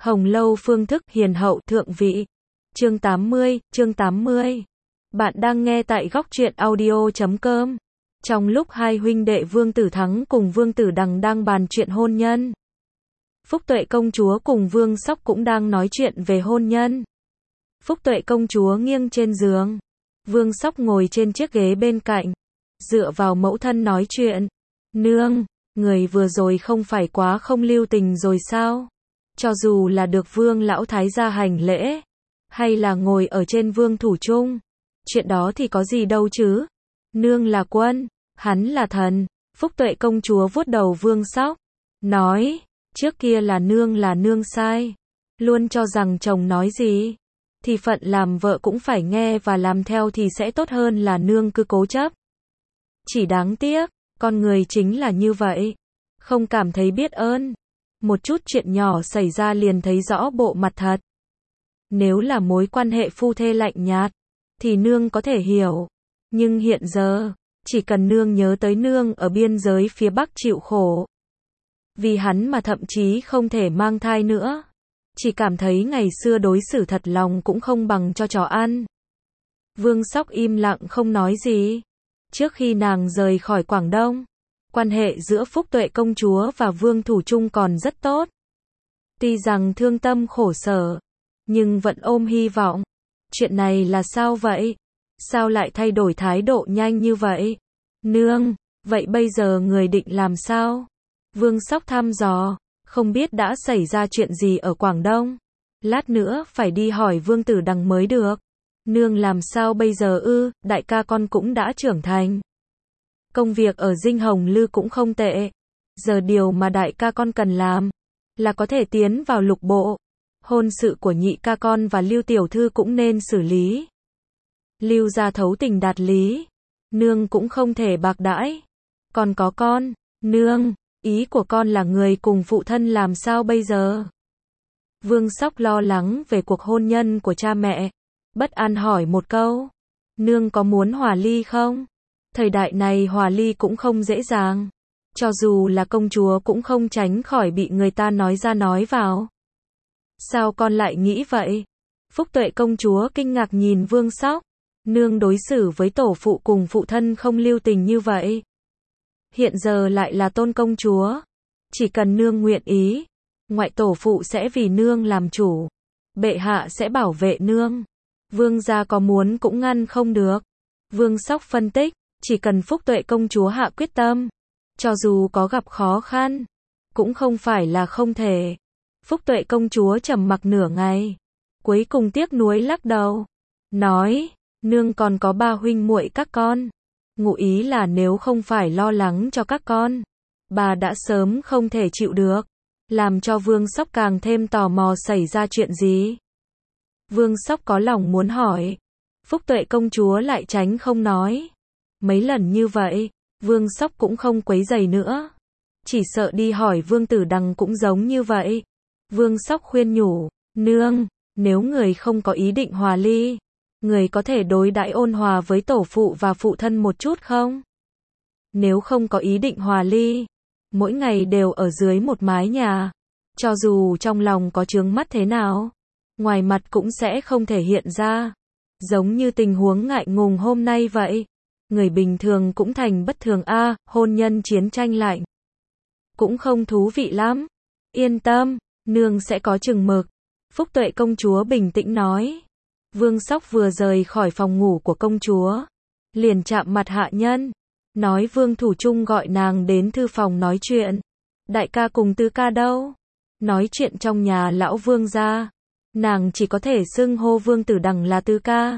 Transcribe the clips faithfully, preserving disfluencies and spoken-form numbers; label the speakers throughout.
Speaker 1: Hồng Lâu phương thức hiền hậu thượng vị. Chương tám mươi, chương tám mươi. Bạn đang nghe tại góc truyện audio chấm com. Trong lúc hai huynh đệ Vương Tử Thắng cùng Vương Tử Đằng đang bàn chuyện hôn nhân, Phúc Tuệ công chúa cùng Vương Sóc cũng đang nói chuyện về hôn nhân. Phúc Tuệ công chúa nghiêng trên giường, Vương Sóc ngồi trên chiếc ghế bên cạnh, dựa vào mẫu thân nói chuyện. Nương, người vừa rồi không phải quá không lưu tình rồi sao? Cho dù là được Vương lão thái gia hành lễ, hay là ngồi ở trên vương thủ trung, chuyện đó thì có gì đâu chứ? Nương là quân, hắn là thần. Phúc Tuệ công chúa vuốt đầu Vương Sóc, nói, trước kia là nương là nương sai, luôn cho rằng chồng nói gì thì phận làm vợ cũng phải nghe và làm theo thì sẽ tốt hơn là nương cứ cố chấp. Chỉ đáng tiếc, con người chính là như vậy, không cảm thấy biết ơn. Một chút chuyện nhỏ xảy ra liền thấy rõ bộ mặt thật. Nếu là mối quan hệ phu thê lạnh nhạt, thì nương có thể hiểu. Nhưng hiện giờ, chỉ cần nương nhớ tới nương ở biên giới phía Bắc chịu khổ, vì hắn mà thậm chí không thể mang thai nữa, chỉ cảm thấy ngày xưa đối xử thật lòng cũng không bằng cho chó ăn. Vương Sóc im lặng không nói gì. Trước khi nàng rời khỏi Quảng Đông, quan hệ giữa Phúc Tuệ công chúa và Vương Thủ Trung còn rất tốt. Tuy rằng thương tâm khổ sở, nhưng vẫn ôm hy vọng. Chuyện này là sao vậy? Sao lại thay đổi thái độ nhanh như vậy? Nương, vậy bây giờ người định làm sao? Vương Sóc thăm dò, không biết đã xảy ra chuyện gì ở Quảng Đông. Lát nữa phải đi hỏi Vương Tử Đằng mới được. Nương làm sao bây giờ ư? Đại ca con cũng đã trưởng thành. Công việc ở Dinh Hồng Lư cũng không tệ. Giờ điều mà đại ca con cần làm là có thể tiến vào lục bộ. Hôn sự của nhị ca con và Lưu tiểu thư cũng nên xử lý. Lưu gia thấu tình đạt lý, nương cũng không thể bạc đãi. Còn có con, nương, ý của con là người cùng phụ thân làm sao bây giờ? Vương Sóc lo lắng về cuộc hôn nhân của cha mẹ, bất an hỏi một câu. Nương có muốn hòa ly không? Thời đại này hòa ly cũng không dễ dàng. Cho dù là công chúa cũng không tránh khỏi bị người ta nói ra nói vào. Sao con lại nghĩ vậy? Phúc Tuệ công chúa kinh ngạc nhìn Vương Sóc. Nương đối xử với tổ phụ cùng phụ thân không lưu tình như vậy. Hiện giờ lại là tôn công chúa. Chỉ cần nương nguyện ý, ngoại tổ phụ sẽ vì nương làm chủ. Bệ hạ sẽ bảo vệ nương. Vương gia có muốn cũng ngăn không được. Vương Sóc phân tích, chỉ cần Phúc Tuệ công chúa hạ quyết tâm, cho dù có gặp khó khăn, cũng không phải là không thể. Phúc Tuệ công chúa trầm mặc nửa ngày, cuối cùng tiếc nuối lắc đầu, nói, nương còn có ba huynh muội các con. Ngụ ý là nếu không phải lo lắng cho các con, bà đã sớm không thể chịu được. Làm cho Vương Sóc càng thêm tò mò xảy ra chuyện gì. Vương Sóc có lòng muốn hỏi, Phúc Tuệ công chúa lại tránh không nói. Mấy lần như vậy, Vương Sóc cũng không quấy rầy nữa. Chỉ sợ đi hỏi Vương Tử Đằng cũng giống như vậy. Vương Sóc khuyên nhủ, nương, nếu người không có ý định hòa ly, người có thể đối đãi ôn hòa với tổ phụ và phụ thân một chút không? Nếu không có ý định hòa ly, mỗi ngày đều ở dưới một mái nhà, cho dù trong lòng có chướng mắt thế nào, ngoài mặt cũng sẽ không thể hiện ra. Giống như tình huống ngại ngùng hôm nay vậy. Người bình thường cũng thành bất thường a, à, hôn nhân chiến tranh lạnh cũng không thú vị lắm. Yên tâm, nương sẽ có chừng mực. Phúc Tuệ công chúa bình tĩnh nói. Vương Sóc vừa rời khỏi phòng ngủ của công chúa, liền chạm mặt hạ nhân, nói Vương Thủ Trung gọi nàng đến thư phòng nói chuyện. Đại ca cùng tứ ca đâu? Nói chuyện trong nhà lão Vương gia, nàng chỉ có thể xưng hô Vương Tử Đằng là tứ ca.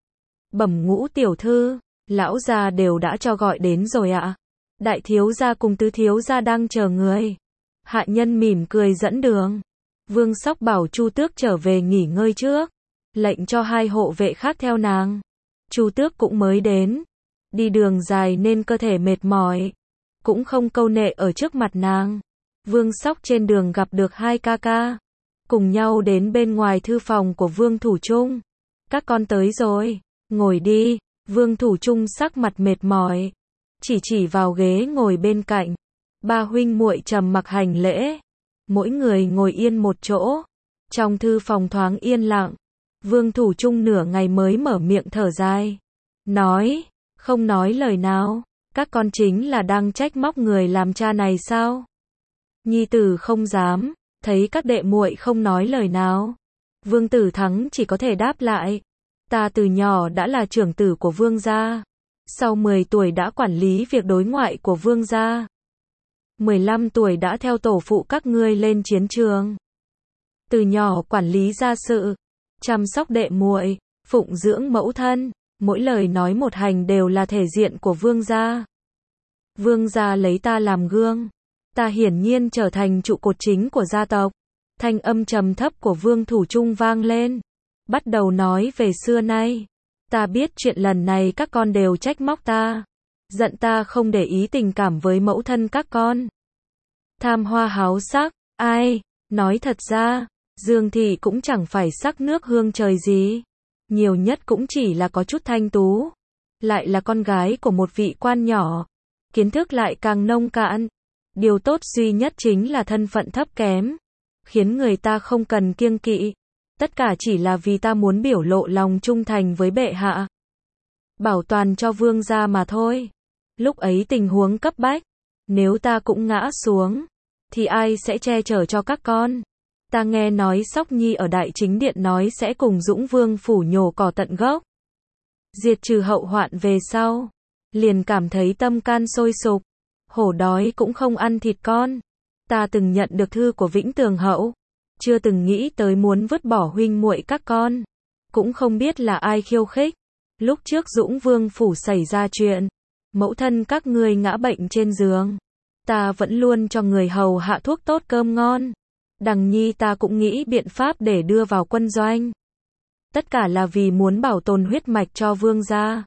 Speaker 1: Bẩm ngũ tiểu thư, lão gia đều đã cho gọi đến rồi ạ. Đại thiếu gia cùng tứ thiếu gia đang chờ người. Hạ nhân mỉm cười dẫn đường. Vương Sóc bảo Chu Tước trở về nghỉ ngơi trước, lệnh cho hai hộ vệ khác theo nàng. Chu Tước cũng mới đến, đi đường dài nên cơ thể mệt mỏi, cũng không câu nệ ở trước mặt nàng. Vương Sóc trên đường gặp được hai ca ca, cùng nhau đến bên ngoài thư phòng của Vương Thủ Trung. Các con tới rồi, ngồi đi. Vương Thủ Trung sắc mặt mệt mỏi, chỉ chỉ vào ghế ngồi bên cạnh. Ba huynh muội trầm mặc hành lễ, mỗi người ngồi yên một chỗ. Trong thư phòng thoáng yên lặng, Vương Thủ Trung nửa ngày mới mở miệng thở dài. Nói, không nói lời nào, các con chính là đang trách móc người làm cha này sao? Nhi tử không dám, thấy các đệ muội không nói lời nào. Vương Tử Thắng chỉ có thể đáp lại. Ta từ nhỏ đã là trưởng tử của Vương gia. Sau mười tuổi đã quản lý việc đối ngoại của Vương gia. mười lăm tuổi đã theo tổ phụ các ngươi lên chiến trường. Từ nhỏ quản lý gia sự, chăm sóc đệ muội, phụng dưỡng mẫu thân, mỗi lời nói một hành đều là thể diện của Vương gia. Vương gia lấy ta làm gương, ta hiển nhiên trở thành trụ cột chính của gia tộc. Thanh âm trầm thấp của Vương Thủ Trung vang lên, bắt đầu nói về xưa nay. Ta biết chuyện lần này các con đều trách móc ta, giận ta không để ý tình cảm với mẫu thân các con. Tham hoa háo sắc, ai, nói thật ra, Dương Thị cũng chẳng phải sắc nước hương trời gì, nhiều nhất cũng chỉ là có chút thanh tú, lại là con gái của một vị quan nhỏ, kiến thức lại càng nông cạn. Điều tốt duy nhất chính là thân phận thấp kém, khiến người ta không cần kiêng kỵ. Tất cả chỉ là vì ta muốn biểu lộ lòng trung thành với bệ hạ, bảo toàn cho Vương gia mà thôi. Lúc ấy tình huống cấp bách, nếu ta cũng ngã xuống, thì ai sẽ che chở cho các con? Ta nghe nói Sóc Nhi ở Đại Chính Điện nói sẽ cùng Dũng Vương phủ nhổ cỏ tận gốc, diệt trừ hậu hoạn về sau, liền cảm thấy tâm can sôi sục. Hổ đói cũng không ăn thịt con. Ta từng nhận được thư của Vĩnh Tường Hậu, chưa từng nghĩ tới muốn vứt bỏ huynh muội các con. Cũng không biết là ai khiêu khích. Lúc trước Dũng Vương phủ xảy ra chuyện, mẫu thân các ngươi ngã bệnh trên giường, ta vẫn luôn cho người hầu hạ thuốc tốt cơm ngon. Đằng Nhi ta cũng nghĩ biện pháp để đưa vào quân doanh. Tất cả là vì muốn bảo tồn huyết mạch cho Vương gia.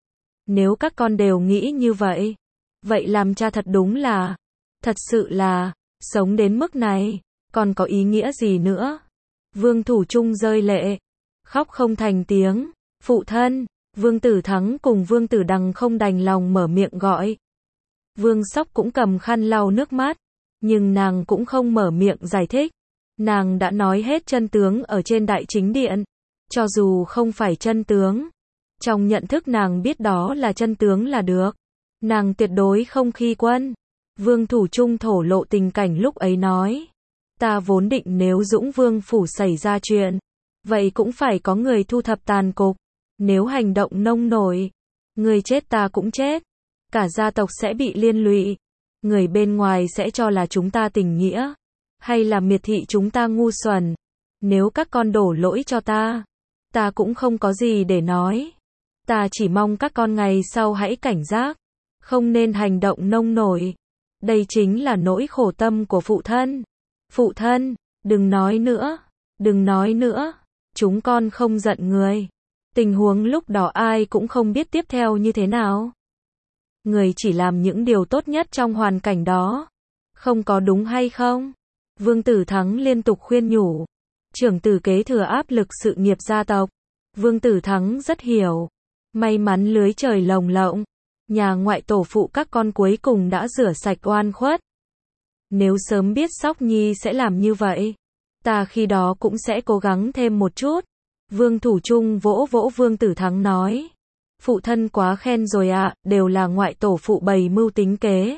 Speaker 1: Nếu các con đều nghĩ như vậy, vậy làm cha thật đúng là, thật sự là, sống đến mức này, còn có ý nghĩa gì nữa? Vương Thủ Trung rơi lệ, khóc không thành tiếng. Phụ thân, Vương Tử Thắng cùng Vương Tử Đằng không đành lòng mở miệng gọi. Vương Sóc cũng cầm khăn lau nước mắt, nhưng nàng cũng không mở miệng giải thích. Nàng đã nói hết chân tướng ở trên Đại Chính Điện, cho dù không phải chân tướng, trong nhận thức nàng biết đó là chân tướng là được. Nàng tuyệt đối không khi quân. Vương Thủ Trung thổ lộ tình cảnh lúc ấy nói. Ta vốn định nếu Dũng Vương phủ xảy ra chuyện, vậy cũng phải có người thu thập tàn cục. Nếu hành động nông nổi, người chết ta cũng chết. Cả gia tộc sẽ bị liên lụy. Người bên ngoài sẽ cho là chúng ta tình nghĩa, hay là miệt thị chúng ta ngu xuẩn. Nếu các con đổ lỗi cho ta, ta cũng không có gì để nói. Ta chỉ mong các con ngày sau hãy cảnh giác, không nên hành động nông nổi. Đây chính là nỗi khổ tâm của phụ thân. Phụ thân, đừng nói nữa, đừng nói nữa, chúng con không giận người. Tình huống lúc đó ai cũng không biết tiếp theo như thế nào. Người chỉ làm những điều tốt nhất trong hoàn cảnh đó. Không có đúng hay không? Vương Tử Thắng liên tục khuyên nhủ. Trưởng tử kế thừa áp lực sự nghiệp gia tộc. Vương Tử Thắng rất hiểu. May mắn lưới trời lồng lộng. Nhà ngoại tổ phụ các con cuối cùng đã rửa sạch oan khuất. Nếu sớm biết Sóc Nhi sẽ làm như vậy, ta khi đó cũng sẽ cố gắng thêm một chút. Vương Thủ Trung vỗ vỗ Vương Tử Thắng nói. Phụ thân quá khen rồi ạ, à, đều là ngoại tổ phụ bày mưu tính kế,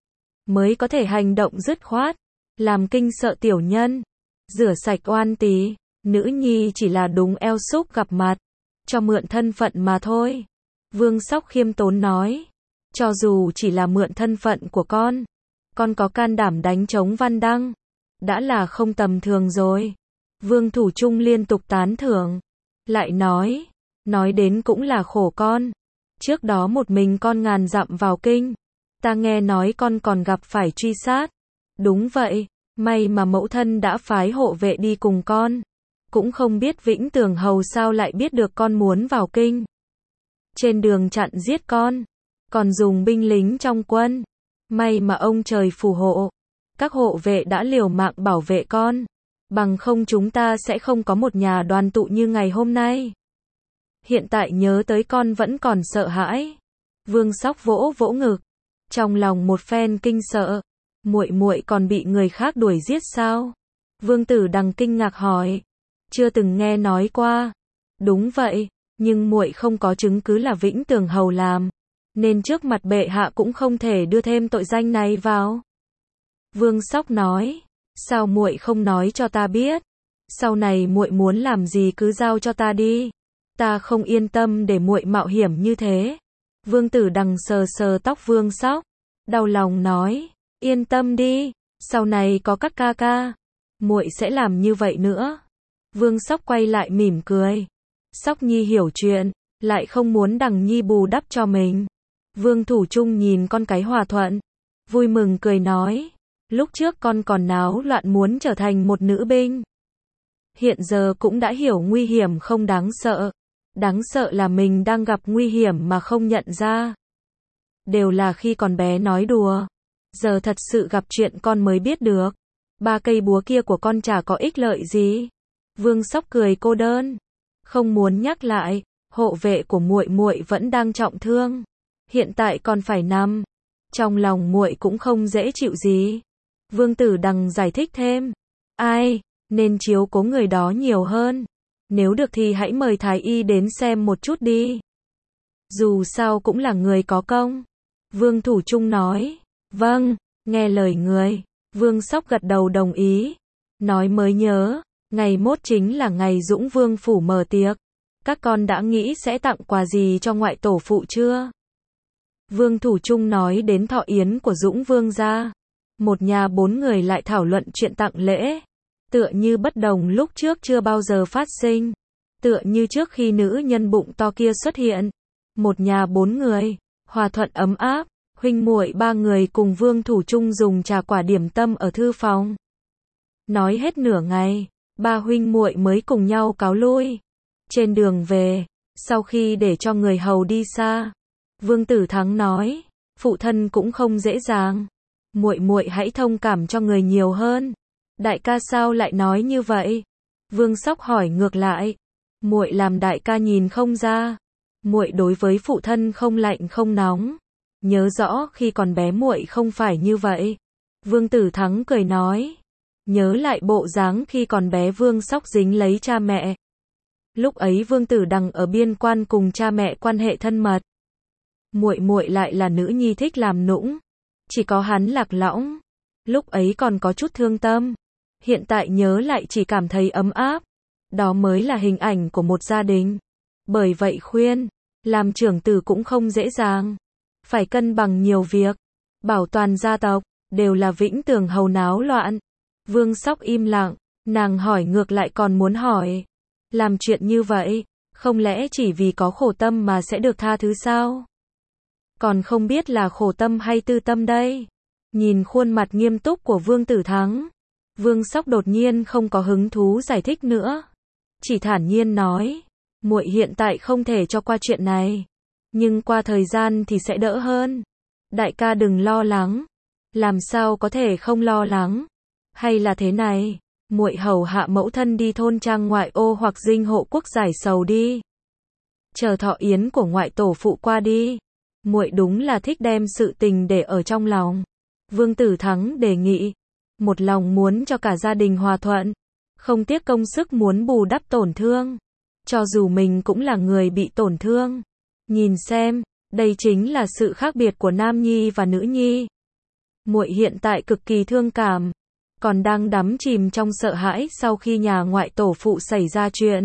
Speaker 1: mới có thể hành động dứt khoát, làm kinh sợ tiểu nhân, rửa sạch oan tỳ. Nữ nhi chỉ là đúng eo xúc gặp mặt, cho mượn thân phận mà thôi. Vương Sóc khiêm tốn nói. Cho dù chỉ là mượn thân phận của con, con có can đảm đánh chống Văn Đăng, đã là không tầm thường rồi. Vương Thủ Trung liên tục tán thưởng, lại nói, nói đến cũng là khổ con. Trước đó một mình con ngàn dặm vào kinh, ta nghe nói con còn gặp phải truy sát. Đúng vậy, may mà mẫu thân đã phái hộ vệ đi cùng con. Cũng không biết Vĩnh Tường Hầu sao lại biết được con muốn vào kinh. Trên đường chặn giết con, còn dùng binh lính trong quân. May mà ông trời phù hộ, các hộ vệ đã liều mạng bảo vệ con. Bằng không chúng ta sẽ không có một nhà đoàn tụ như ngày hôm nay. Hiện tại nhớ tới con vẫn còn sợ hãi. Vương Sóc vỗ vỗ ngực, trong lòng một phen kinh sợ. Muội muội còn bị người khác đuổi giết sao? Vương Tử Đằng kinh ngạc hỏi. Chưa từng nghe nói qua. Đúng vậy, nhưng muội không có chứng cứ là Vĩnh Tường Hầu làm, nên trước mặt bệ hạ cũng không thể đưa thêm tội danh này vào. Vương Sóc nói, sao muội không nói cho ta biết? Sau này muội muốn làm gì cứ giao cho ta đi. Ta không yên tâm để muội mạo hiểm như thế. Vương Tử Đằng sờ sờ tóc Vương Sóc, đau lòng nói, yên tâm đi, sau này có các ca ca, muội sẽ làm như vậy nữa. Vương Sóc quay lại mỉm cười. Sóc Nhi hiểu chuyện, lại không muốn Đằng Nhi bù đắp cho mình. Vương Thủ Trung nhìn con cái hòa thuận, vui mừng cười nói, lúc trước con còn náo loạn muốn trở thành một nữ binh. Hiện giờ cũng đã hiểu nguy hiểm không đáng sợ. Đáng sợ là mình đang gặp nguy hiểm mà không nhận ra. Đều là khi còn bé nói đùa. Giờ thật sự gặp chuyện con mới biết được. Ba cây búa kia của con chả có ích lợi gì. Vương Sóc cười cô đơn. Không muốn nhắc lại, hộ vệ của muội muội vẫn đang trọng thương. Hiện tại còn phải nằm. Trong lòng muội cũng không dễ chịu gì. Vương Tử Đằng giải thích thêm. Ai, nên chiếu cố người đó nhiều hơn. Nếu được thì hãy mời Thái Y đến xem một chút đi. Dù sao cũng là người có công. Vương Thủ Trung nói. Vâng, nghe lời người. Vương Sóc gật đầu đồng ý. Nói mới nhớ, ngày mốt chính là ngày Dũng Vương phủ mở tiệc. Các con đã nghĩ sẽ tặng quà gì cho ngoại tổ phụ chưa? Vương Thủ Trung nói đến thọ yến của Dũng Vương gia. Một nhà bốn người lại thảo luận chuyện tặng lễ. Tựa như bất đồng lúc trước chưa bao giờ phát sinh. Tựa như trước khi nữ nhân bụng to kia xuất hiện. Một nhà bốn người, hòa thuận ấm áp, huynh muội ba người cùng Vương Thủ Trung dùng trà quả điểm tâm ở thư phòng. Nói hết nửa ngày, ba huynh muội mới cùng nhau cáo lui. Trên đường về, sau khi để cho người hầu đi xa, Vương Tử Thắng nói, phụ thân cũng không dễ dàng. Muội muội hãy thông cảm cho người nhiều hơn. Đại ca sao lại nói như vậy? Vương Sóc hỏi ngược lại. Muội làm đại ca nhìn không ra. Muội đối với phụ thân không lạnh không nóng. Nhớ rõ khi còn bé muội không phải như vậy. Vương Tử Thắng cười nói. Nhớ lại bộ dáng khi còn bé Vương Sóc dính lấy cha mẹ. Lúc ấy Vương Tử Đằng ở biên quan cùng cha mẹ quan hệ thân mật. Muội muội lại là nữ nhi thích làm nũng. Chỉ có hắn lạc lõng. Lúc ấy còn có chút thương tâm. Hiện tại nhớ lại chỉ cảm thấy ấm áp. Đó mới là hình ảnh của một gia đình. Bởi vậy khuyên, làm trưởng tử cũng không dễ dàng. Phải cân bằng nhiều việc. Bảo toàn gia tộc, đều là Vĩnh Tường Hầu náo loạn. Vương Sóc im lặng, nàng hỏi ngược lại còn muốn hỏi. Làm chuyện như vậy, không lẽ chỉ vì có khổ tâm mà sẽ được tha thứ sao? Còn không biết là khổ tâm hay tư tâm đây? Nhìn khuôn mặt nghiêm túc của Vương Tử Thắng, Vương Sóc đột nhiên không có hứng thú giải thích nữa. Chỉ thản nhiên nói, muội hiện tại không thể cho qua chuyện này. Nhưng qua thời gian thì sẽ đỡ hơn. Đại ca đừng lo lắng. Làm sao có thể không lo lắng? Hay là thế này, muội hầu hạ mẫu thân đi thôn trang ngoại ô hoặc dinh hộ quốc giải sầu đi. Chờ thọ yến của ngoại tổ phụ qua đi. Muội đúng là thích đem sự tình để ở trong lòng. Vương Tử Thắng đề nghị. Một lòng muốn cho cả gia đình hòa thuận. Không tiếc công sức muốn bù đắp tổn thương. Cho dù mình cũng là người bị tổn thương. Nhìn xem, đây chính là sự khác biệt của nam nhi và nữ nhi. Muội hiện tại cực kỳ thương cảm. Còn đang đắm chìm trong sợ hãi sau khi nhà ngoại tổ phụ xảy ra chuyện.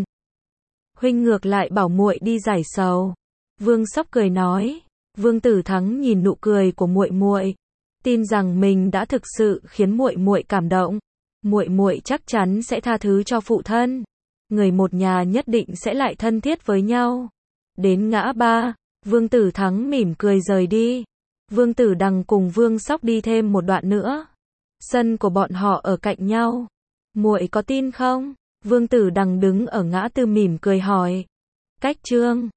Speaker 1: Huynh ngược lại bảo muội đi giải sầu. Vương Sóc cười nói. Vương Tử Thắng nhìn nụ cười của muội muội, tin rằng mình đã thực sự khiến muội muội cảm động. Muội muội chắc chắn sẽ tha thứ cho phụ thân. Người một nhà nhất định sẽ lại thân thiết với nhau. Đến ngã ba, Vương Tử Thắng mỉm cười rời đi. Vương Tử Đằng cùng Vương Sóc đi thêm một đoạn nữa. Sân của bọn họ ở cạnh nhau. Muội có tin không? Vương Tử Đằng đứng ở ngã tư mỉm cười hỏi. Cách Trương